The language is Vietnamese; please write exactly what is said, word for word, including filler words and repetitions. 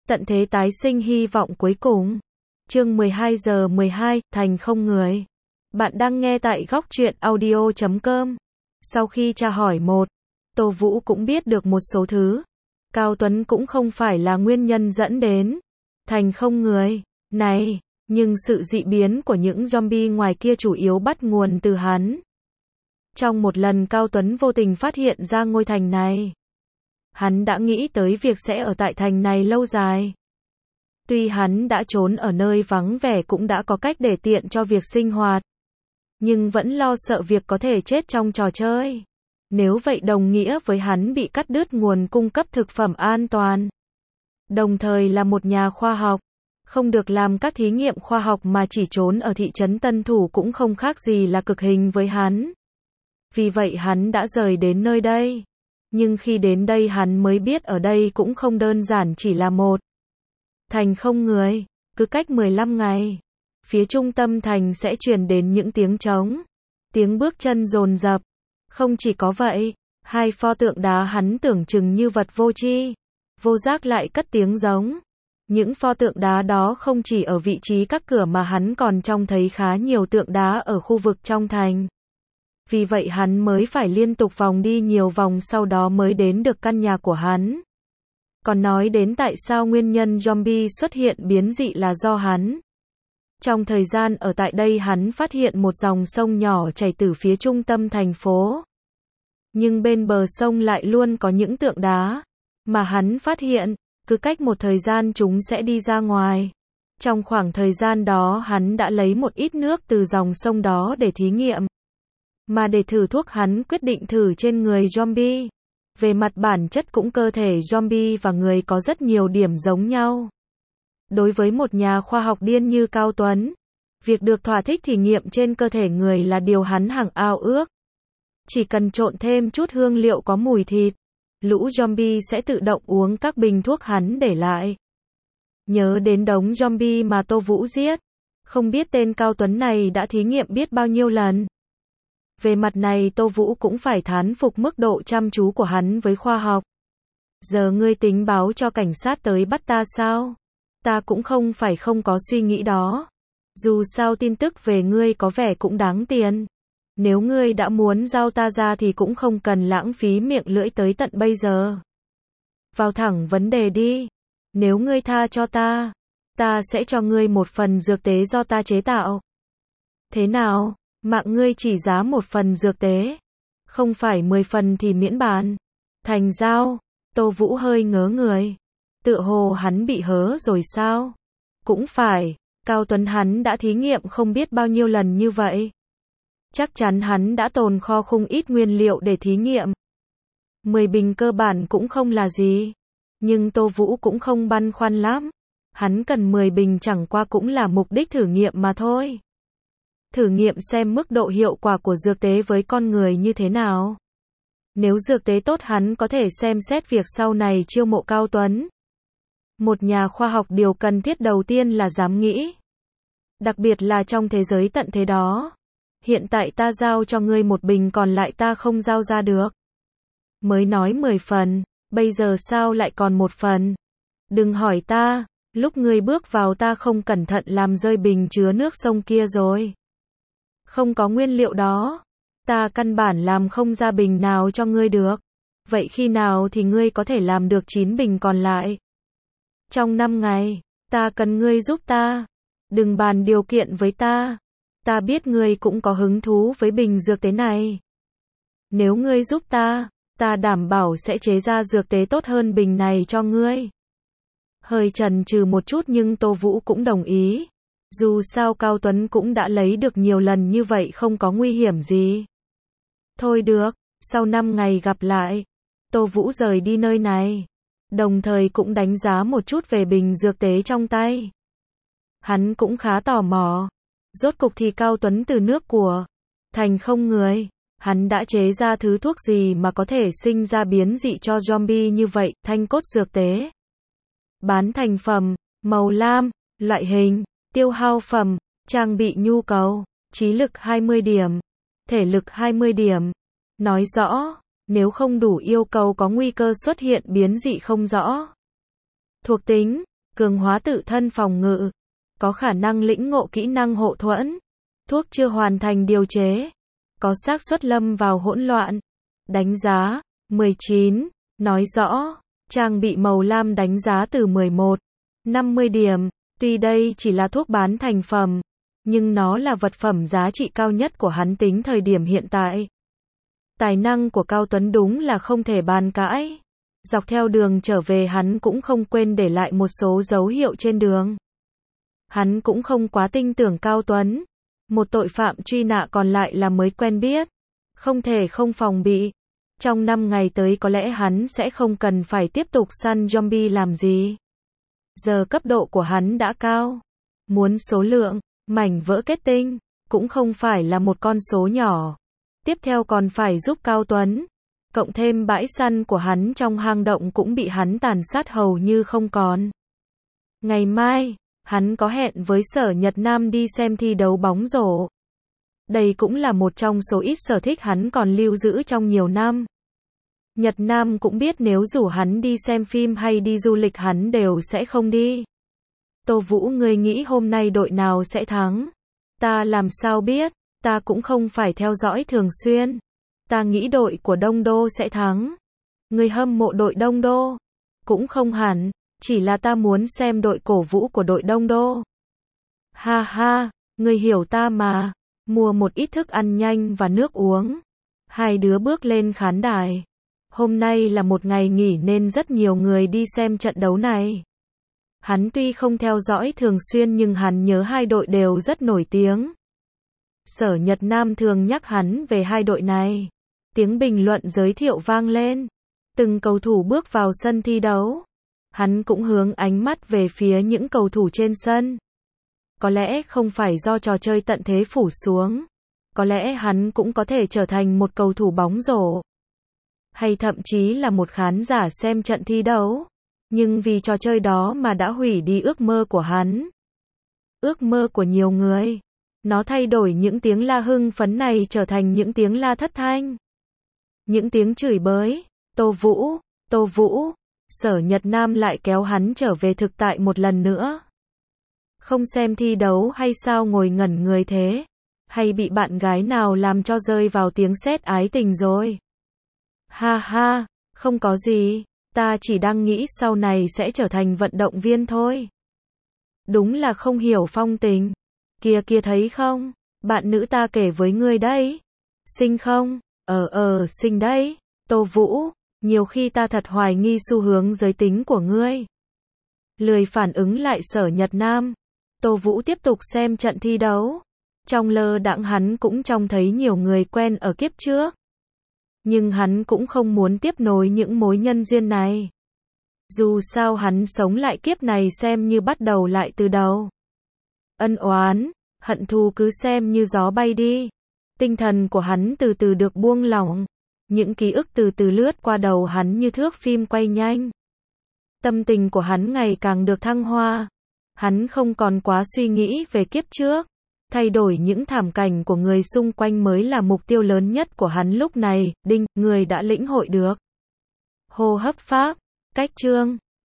Tận thế tái sinh hy vọng cuối cùng. Chương mười hai giờ mười hai, thành không người. Bạn đang nghe tại góc truyện audio chấm com. Sau khi tra hỏi một, Tô Vũ cũng biết được một số thứ. Cao Tuấn cũng không phải là nguyên nhân dẫn đến thành không người này, nhưng sự dị biến của những zombie ngoài kia chủ yếu bắt nguồn từ hắn. Trong một lần Cao Tuấn vô tình phát hiện ra ngôi thành này. Hắn đã nghĩ tới việc sẽ ở tại thành này lâu dài. Tuy hắn đã trốn ở nơi vắng vẻ cũng đã có cách để tiện cho việc sinh hoạt. Nhưng vẫn lo sợ việc có thể chết trong trò chơi. Nếu vậy đồng nghĩa với hắn bị cắt đứt nguồn cung cấp thực phẩm an toàn. Đồng thời là một nhà khoa học. Không được làm các thí nghiệm khoa học mà chỉ trốn ở thị trấn Tân Thủ cũng không khác gì là cực hình với hắn. Vì vậy hắn đã rời đến nơi đây. Nhưng khi đến đây hắn mới biết ở đây cũng không đơn giản chỉ là một thành không người. Cứ cách mười lăm ngày, phía trung tâm thành sẽ truyền đến những tiếng trống, tiếng bước chân dồn dập. Không chỉ có vậy, hai pho tượng đá hắn tưởng chừng như vật vô tri, vô giác lại cất tiếng giống. Những pho tượng đá đó không chỉ ở vị trí các cửa mà hắn còn trông thấy khá nhiều tượng đá ở khu vực trong thành. Vì vậy hắn mới phải liên tục vòng đi nhiều vòng sau đó mới đến được căn nhà của hắn. Còn nói đến tại sao nguyên nhân zombie xuất hiện biến dị là do hắn. Trong thời gian ở tại đây hắn phát hiện một dòng sông nhỏ chảy từ phía trung tâm thành phố. Nhưng bên bờ sông lại luôn có những tượng đá. Mà hắn phát hiện, cứ cách một thời gian chúng sẽ đi ra ngoài. Trong khoảng thời gian đó hắn đã lấy một ít nước từ dòng sông đó để thí nghiệm. Mà để thử thuốc hắn quyết định thử trên người zombie. Về mặt bản chất cũng cơ thể zombie và người có rất nhiều điểm giống nhau. Đối với một nhà khoa học điên như Cao Tuấn, việc được thỏa thích thí nghiệm trên cơ thể người là điều hắn hằng ao ước. Chỉ cần trộn thêm chút hương liệu có mùi thịt, lũ zombie sẽ tự động uống các bình thuốc hắn để lại. Nhớ đến đống zombie mà Tô Vũ giết, không biết tên Cao Tuấn này đã thí nghiệm biết bao nhiêu lần. Về mặt này Tô Vũ cũng phải thán phục mức độ chăm chú của hắn với khoa học. Giờ ngươi tính báo cho cảnh sát tới bắt ta sao? Ta cũng không phải không có suy nghĩ đó. Dù sao tin tức về ngươi có vẻ cũng đáng tiền. Nếu ngươi đã muốn giao ta ra thì cũng không cần lãng phí miệng lưỡi tới tận bây giờ. Vào thẳng vấn đề đi. Nếu ngươi tha cho ta, ta sẽ cho ngươi một phần dược tế do ta chế tạo. Thế nào? Mạng ngươi chỉ giá một phần dược tế. Không phải mười phần thì miễn bàn. Thành giao. Tô Vũ hơi ngớ người. Tựa hồ hắn bị hớ rồi sao? Cũng phải. Cao Tuấn hắn đã thí nghiệm không biết bao nhiêu lần như vậy. Chắc chắn hắn đã tồn kho không ít nguyên liệu để thí nghiệm. mười bình cơ bản cũng không là gì. Nhưng Tô Vũ cũng không băn khoăn lắm. Hắn cần mười bình chẳng qua cũng là mục đích thử nghiệm mà thôi. Thử nghiệm xem mức độ hiệu quả của dược tế với con người như thế nào. Nếu dược tế tốt hắn có thể xem xét việc sau này chiêu mộ Cao Tuấn. Một nhà khoa học điều cần thiết đầu tiên là dám nghĩ. Đặc biệt là trong thế giới tận thế đó. Hiện tại ta giao cho ngươi một bình còn lại ta không giao ra được. Mới nói mười phần, bây giờ sao lại còn một phần? Đừng hỏi ta, lúc ngươi bước vào ta không cẩn thận làm rơi bình chứa nước sông kia rồi. Không có nguyên liệu đó, ta căn bản làm không ra bình nào cho ngươi được. Vậy khi nào thì ngươi có thể làm được chín bình còn lại? Trong năm ngày, ta cần ngươi giúp ta. Đừng bàn điều kiện với ta. Ta biết ngươi cũng có hứng thú với bình dược tế này. Nếu ngươi giúp ta, ta đảm bảo sẽ chế ra dược tế tốt hơn bình này cho ngươi. Hơi chần chừ một chút nhưng Tô Vũ cũng đồng ý. Dù sao Cao Tuấn cũng đã lấy được nhiều lần như vậy không có nguy hiểm gì. Thôi được, sau năm ngày gặp lại. Tô Vũ rời đi nơi này. Đồng thời cũng đánh giá một chút về bình dược tế trong tay. Hắn cũng khá tò mò. Rốt cục thì Cao Tuấn từ nước của thành không người. Hắn đã chế ra thứ thuốc gì mà có thể sinh ra biến dị cho zombie như vậy, thanh cốt dược tế. Bán thành phẩm, màu lam, loại hình, tiêu hao phẩm, trang bị nhu cầu, trí lực hai mươi điểm, thể lực hai mươi điểm. Nói rõ, nếu không đủ yêu cầu có nguy cơ xuất hiện biến dị không rõ. Thuộc tính, cường hóa tự thân phòng ngự, có khả năng lĩnh ngộ kỹ năng hộ thuẫn, thuốc chưa hoàn thành điều chế, có xác suất lâm vào hỗn loạn. Đánh giá, mười chín, nói rõ, trang bị màu lam đánh giá từ mười một, năm mươi điểm, tuy đây chỉ là thuốc bán thành phẩm, nhưng nó là vật phẩm giá trị cao nhất của hắn tính thời điểm hiện tại. Tài năng của Cao Tuấn đúng là không thể bàn cãi. Dọc theo đường trở về hắn cũng không quên để lại một số dấu hiệu trên đường. Hắn cũng không quá tin tưởng Cao Tuấn. Một tội phạm truy nã còn lại là mới quen biết. Không thể không phòng bị. Trong năm ngày tới có lẽ hắn sẽ không cần phải tiếp tục săn zombie làm gì. Giờ cấp độ của hắn đã cao. Muốn số lượng, mảnh vỡ kết tinh, cũng không phải là một con số nhỏ. Tiếp theo còn phải giúp Cao Tuấn. Cộng thêm bãi săn của hắn trong hang động cũng bị hắn tàn sát hầu như không còn. Ngày mai, hắn có hẹn với Sở Nhật Nam đi xem thi đấu bóng rổ. Đây cũng là một trong số ít sở thích hắn còn lưu giữ trong nhiều năm. Nhật Nam cũng biết nếu rủ hắn đi xem phim hay đi du lịch hắn đều sẽ không đi. Tô Vũ, ngươi nghĩ hôm nay đội nào sẽ thắng? Ta làm sao biết, ta cũng không phải theo dõi thường xuyên. Ta nghĩ đội của Đông Đô sẽ thắng. Ngươi hâm mộ đội Đông Đô? Cũng không hẳn, chỉ là ta muốn xem đội cổ vũ của đội Đông Đô. Ha ha, ngươi hiểu ta mà. Mua một ít thức ăn nhanh và nước uống. Hai đứa bước lên khán đài. Hôm nay là một ngày nghỉ nên rất nhiều người đi xem trận đấu này. Hắn tuy không theo dõi thường xuyên nhưng hắn nhớ hai đội đều rất nổi tiếng. Sở Nhật Nam thường nhắc hắn về hai đội này. Tiếng bình luận giới thiệu vang lên. Từng cầu thủ bước vào sân thi đấu. Hắn cũng hướng ánh mắt về phía những cầu thủ trên sân. Có lẽ không phải do trò chơi tận thế phủ xuống. Có lẽ hắn cũng có thể trở thành một cầu thủ bóng rổ. Hay thậm chí là một khán giả xem trận thi đấu. Nhưng vì trò chơi đó mà đã hủy đi ước mơ của hắn. Ước mơ của nhiều người. Nó thay đổi những tiếng la hưng phấn này trở thành những tiếng la thất thanh. Những tiếng chửi bới. Tô Vũ, Tô Vũ. Sở Nhật Nam lại kéo hắn trở về thực tại một lần nữa. Không xem thi đấu hay sao ngồi ngẩn người thế? Hay bị bạn gái nào làm cho rơi vào tiếng sét ái tình rồi? Ha ha, không có gì. Ta chỉ đang nghĩ sau này sẽ trở thành vận động viên thôi. Đúng là không hiểu phong tình. Kia kia thấy không? Bạn nữ ta kể với ngươi đấy. Xinh không? Ờ ờ xinh đấy. Tô Vũ, nhiều khi ta thật hoài nghi xu hướng giới tính của ngươi. Lười phản ứng lại Sở Nhật Nam. Tô Vũ tiếp tục xem trận thi đấu. Trong lơ đãng hắn cũng trông thấy nhiều người quen ở kiếp trước. Nhưng hắn cũng không muốn tiếp nối những mối nhân duyên này. Dù sao hắn sống lại kiếp này xem như bắt đầu lại từ đầu. Ân oán, hận thù cứ xem như gió bay đi. Tinh thần của hắn từ từ được buông lỏng. Những ký ức từ từ lướt qua đầu hắn như thước phim quay nhanh. Tâm tình của hắn ngày càng được thăng hoa. Hắn không còn quá suy nghĩ về kiếp trước. Thay đổi những thảm cảnh của người xung quanh mới là mục tiêu lớn nhất của hắn lúc này. Đinh, người đã lĩnh hội được. Hô hấp pháp, cách chương.